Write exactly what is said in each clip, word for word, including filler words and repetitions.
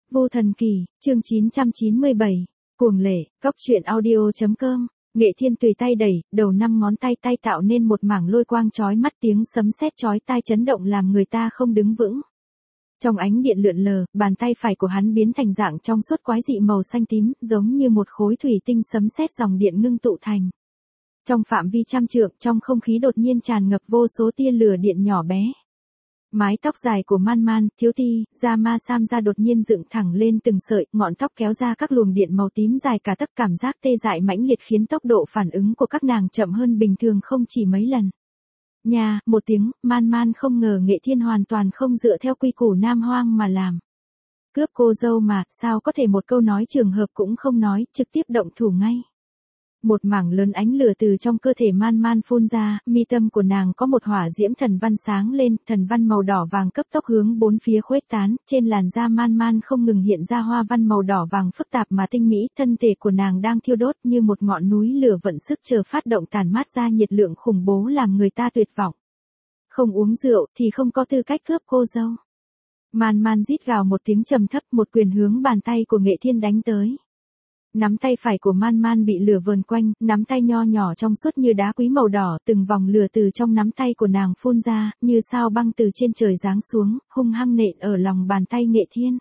Vô Thần Kỳ, chương chín trăm chín mươi bảy, Cuồng Lệ, Cóc truyện audio.com, Nghệ Thiên tùy tay đẩy, đầu năm ngón tay tay tạo nên một mảng lôi quang chói mắt, tiếng sấm sét chói tai chấn động làm người ta không đứng vững. Trong ánh điện lượn lờ, bàn tay phải của hắn biến thành dạng trong suốt quái dị màu xanh tím, giống như một khối thủy tinh sấm sét dòng điện ngưng tụ thành. Trong phạm vi trăm trượng, trong không khí đột nhiên tràn ngập vô số tia lửa điện nhỏ bé. Mái tóc dài của Man Man, Thiếu Ti, da ma sam ra đột nhiên dựng thẳng lên từng sợi, ngọn tóc kéo ra các luồng điện màu tím dài cả tấc, cảm giác tê dại mãnh liệt khiến tốc độ phản ứng của các nàng chậm hơn bình thường không chỉ mấy lần. Nha, một tiếng, Man Man không ngờ Nghệ Thiên hoàn toàn không dựa theo quy củ nam hoang mà làm. Cướp cô dâu mà, sao có thể một câu nói trường hợp cũng không nói, trực tiếp động thủ ngay. Một mảng lớn ánh lửa từ trong cơ thể Man Man phun ra, mi tâm của nàng có một hỏa diễm thần văn sáng lên, thần văn màu đỏ vàng cấp tốc hướng bốn phía khuếch tán, trên làn da Man Man không ngừng hiện ra hoa văn màu đỏ vàng phức tạp mà tinh mỹ, thân thể của nàng đang thiêu đốt như một ngọn núi lửa vận sức chờ phát động, tản mát ra nhiệt lượng khủng bố làm người ta tuyệt vọng. Không uống rượu thì không có tư cách cướp cô dâu. Man Man rít gào một tiếng trầm thấp, một quyền hướng bàn tay của Nghệ Thiên đánh tới. Nắm tay phải của Man Man bị lửa vờn quanh, nắm tay nho nhỏ trong suốt như đá quý màu đỏ, từng vòng lửa từ trong nắm tay của nàng phun ra, như sao băng từ trên trời giáng xuống, hung hăng nện ở lòng bàn tay Nghệ Thiên.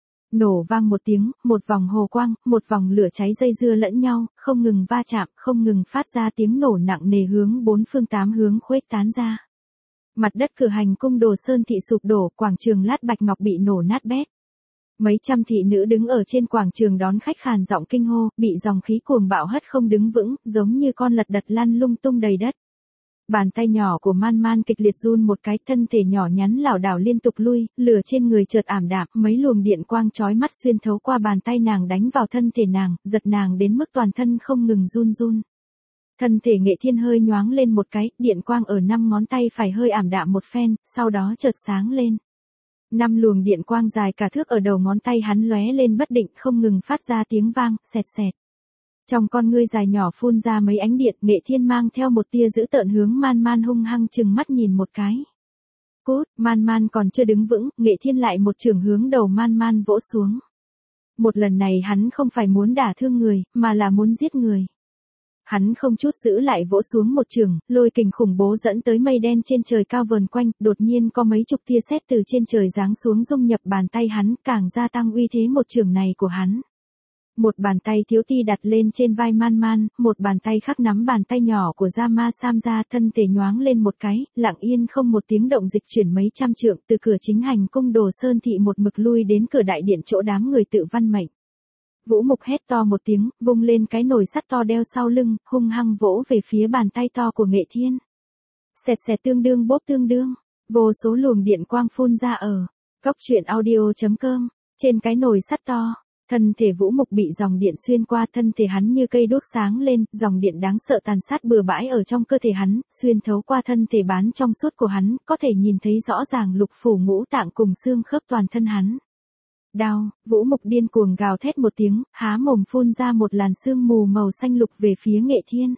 Nổ vang một tiếng, một vòng hồ quang, một vòng lửa cháy dây dưa lẫn nhau, không ngừng va chạm, không ngừng phát ra tiếng nổ nặng nề hướng bốn phương tám hướng khuếch tán ra. Mặt đất cửa hành cung Đồ Sơn thị sụp đổ, quảng trường Lát Bạch Ngọc bị nổ nát bét. Mấy trăm thị nữ đứng ở trên quảng trường đón khách khàn giọng kinh hô, bị dòng khí cuồng bạo hất không đứng vững, giống như con lật đật lăn lung tung đầy đất. Bàn tay nhỏ của Man Man kịch liệt run một cái, thân thể nhỏ nhắn lảo đảo liên tục lui, lửa trên người chợt ảm đạm, mấy luồng điện quang chói mắt xuyên thấu qua bàn tay nàng đánh vào thân thể nàng, giật nàng đến mức toàn thân không ngừng run run. Thân thể Nghệ Thiên hơi nhoáng lên một cái, điện quang ở năm ngón tay phải hơi ảm đạm một phen, sau đó chợt sáng lên. Năm luồng điện quang dài cả thước ở đầu ngón tay hắn lóe lên bất định, không ngừng phát ra tiếng vang, xẹt xẹt. Trong con ngươi dài nhỏ phun ra mấy ánh điện, Nghệ Thiên mang theo một tia dữ tợn hướng Man Man hung hăng chừng mắt nhìn một cái. Cút, Man Man còn chưa đứng vững, Nghệ Thiên lại một chưởng hướng đầu Man Man vỗ xuống. Một lần này hắn không phải muốn đả thương người, mà là muốn giết người. Hắn không chút giữ lại vỗ xuống một chưởng, lôi kình khủng bố dẫn tới mây đen trên trời cao vờn quanh, đột nhiên có mấy chục tia sét từ trên trời giáng xuống dung nhập bàn tay hắn, càng gia tăng uy thế một chưởng này của hắn. Một bàn tay Thiếu Ti đặt lên trên vai Man Man, một bàn tay khác nắm bàn tay nhỏ của Da Ma Sam ra, thân thể nhoáng lên một cái, lặng yên không một tiếng động dịch chuyển mấy trăm trượng, từ cửa chính hành cung Đồ Sơn thị một mực lui đến cửa đại điện chỗ đám người tự văn mệnh. Vũ Mục hét to một tiếng, vung lên cái nồi sắt to đeo sau lưng, hung hăng vỗ về phía bàn tay to của Nghệ Thiên. Xẹt xẹt tương đương bốp tương đương, vô số luồng điện quang phun ra ở cóc truyện audio.com, trên cái nồi sắt to. Thân thể Vũ Mục bị dòng điện xuyên qua, thân thể hắn như cây đuốc sáng lên, dòng điện đáng sợ tàn sát bừa bãi ở trong cơ thể hắn, xuyên thấu qua thân thể bán trong suốt của hắn, có thể nhìn thấy rõ ràng lục phủ ngũ tạng cùng xương khớp toàn thân hắn. Đau, Vũ Mục điên cuồng gào thét một tiếng, há mồm phun ra một làn sương mù màu xanh lục về phía Nghệ Thiên.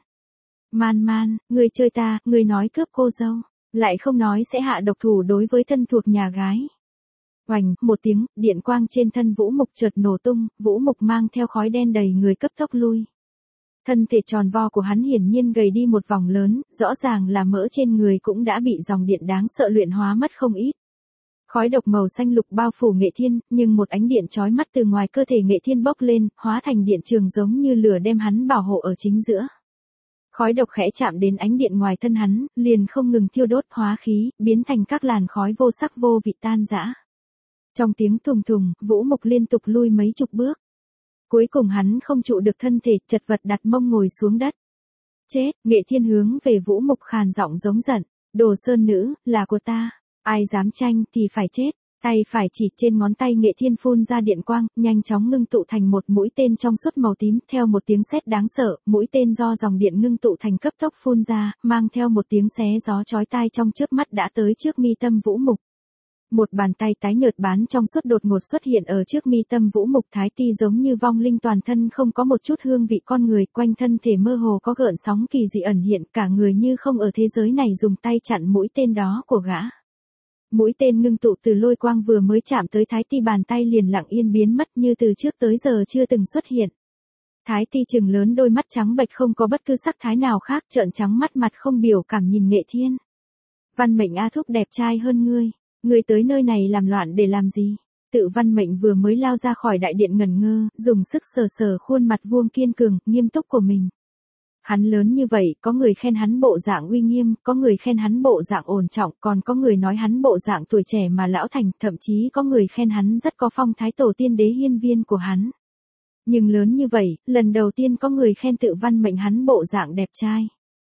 Man Man, ngươi chơi ta, ngươi nói cướp cô dâu, lại không nói sẽ hạ độc thủ đối với thân thuộc nhà gái. Oành, một tiếng, điện quang trên thân Vũ Mục chợt nổ tung, Vũ Mục mang theo khói đen đầy người cấp tốc lui. Thân thể tròn vo của hắn hiển nhiên gầy đi một vòng lớn, rõ ràng là mỡ trên người cũng đã bị dòng điện đáng sợ luyện hóa mất không ít. Khói độc màu xanh lục bao phủ Nghệ Thiên, nhưng một ánh điện chói mắt từ ngoài cơ thể Nghệ Thiên bốc lên, hóa thành điện trường giống như lửa đem hắn bảo hộ ở chính giữa. Khói độc khẽ chạm đến ánh điện ngoài thân hắn, liền không ngừng thiêu đốt hóa khí, biến thành các làn khói vô sắc vô vị tan rã. Trong tiếng thùng thùng, Vũ Mục liên tục lui mấy chục bước. Cuối cùng hắn không trụ được thân thể, chật vật đặt mông ngồi xuống đất. Chết, Nghệ Thiên hướng về Vũ Mục khàn giọng giống giận, Đồ Sơn nữ, là của ta. Ai dám tranh thì phải chết. Tay phải chỉ trên ngón tay Nghệ Thiên phun ra điện quang, nhanh chóng ngưng tụ thành một mũi tên trong suốt màu tím, theo một tiếng sét đáng sợ, mũi tên do dòng điện ngưng tụ thành cấp tốc phun ra, mang theo một tiếng xé gió chói tai trong chớp mắt đã tới trước mi tâm Vũ Mục. Một bàn tay tái nhợt bán trong suốt đột ngột xuất hiện ở trước mi tâm Vũ Mục, Thái Ti giống như vong linh, toàn thân không có một chút hương vị con người, quanh thân thể mơ hồ có gợn sóng kỳ dị ẩn hiện, cả người như không ở thế giới này, dùng tay chặn mũi tên đó của gã. Mũi tên ngưng tụ từ lôi quang vừa mới chạm tới Thái Ti bàn tay liền lặng yên biến mất như từ trước tới giờ chưa từng xuất hiện. Thái Ti trừng lớn đôi mắt trắng bệch không có bất cứ sắc thái nào khác, trợn trắng mắt mặt không biểu cảm nhìn Nghệ Thiên. Văn Mệnh A thúc đẹp trai hơn ngươi, ngươi tới nơi này làm loạn để làm gì? Tự Văn Mệnh vừa mới lao ra khỏi đại điện ngẩn ngơ, dùng sức sờ sờ khuôn mặt vuông kiên cường, nghiêm túc của mình. Hắn lớn như vậy, có người khen hắn bộ dạng uy nghiêm, có người khen hắn bộ dạng ổn trọng, còn có người nói hắn bộ dạng tuổi trẻ mà lão thành, thậm chí có người khen hắn rất có phong thái tổ tiên đế hiên viên của hắn. Nhưng lớn như vậy, lần đầu tiên có người khen Tự Văn Mệnh hắn bộ dạng đẹp trai.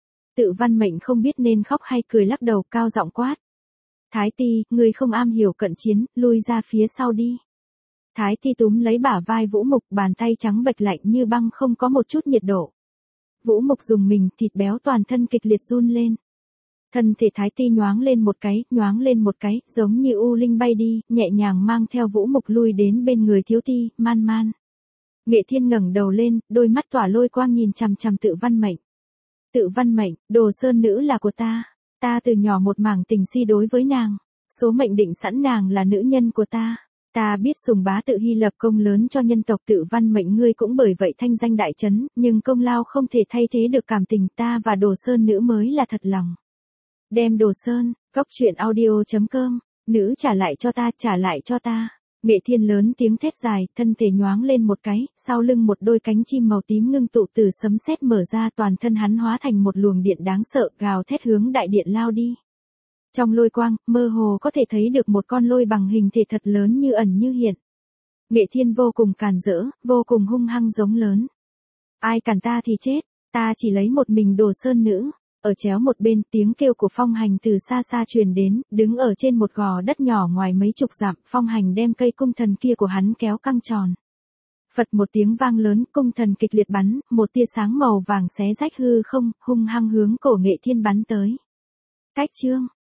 Tự Văn Mệnh không biết nên khóc hay cười, lắc đầu cao giọng quát. Thái Ti, ngươi không am hiểu cận chiến, lui ra phía sau đi. Thái Ti túm lấy bả vai Vũ Mục, bàn tay trắng bệch lạnh như băng không có một chút nhiệt độ. Vũ Mục dùng mình, thịt béo toàn thân kịch liệt run lên. Thân thể Thái Ti nhoáng lên một cái, nhoáng lên một cái, giống như u linh bay đi, nhẹ nhàng mang theo Vũ Mục lui đến bên người Thiếu Ti, Man Man. Nghệ Thiên ngẩng đầu lên, đôi mắt tỏa lôi quang nhìn chằm chằm Tự Văn Mệnh. Tự Văn Mệnh, Đồ Sơn nữ là của ta. Ta từ nhỏ một mảng tình si đối với nàng. Số mệnh định sẵn nàng là nữ nhân của ta. Ta biết sùng bá Tự Hy lập công lớn cho nhân tộc Tự Văn Mệnh, ngươi cũng bởi vậy thanh danh đại chấn, nhưng công lao không thể thay thế được cảm tình ta và Đồ Sơn nữ mới là thật lòng. Đem Đồ Sơn, cốc truyện audio chấm com, nữ trả lại cho ta, trả lại cho ta. Nghệ Thiên lớn tiếng thét dài, thân thể nhoáng lên một cái, sau lưng một đôi cánh chim màu tím ngưng tụ từ sấm sét mở ra, toàn thân hắn hóa thành một luồng điện đáng sợ, gào thét hướng đại điện lao đi. Trong lôi quang, mơ hồ có thể thấy được một con lôi bằng hình thể thật lớn như ẩn như hiện. Nghệ Thiên vô cùng càn rỡ, vô cùng hung hăng giống lớn. Ai cản ta thì chết, ta chỉ lấy một mình Đồ Sơn nữ. Ở chéo một bên, tiếng kêu của Phong Hành từ xa xa truyền đến, đứng ở trên một gò đất nhỏ ngoài mấy chục dặm, Phong Hành đem cây cung thần kia của hắn kéo căng tròn. Phật một tiếng vang lớn, cung thần kịch liệt bắn, một tia sáng màu vàng xé rách hư không, hung hăng hướng cổ Nghệ Thiên bắn tới. Cách chương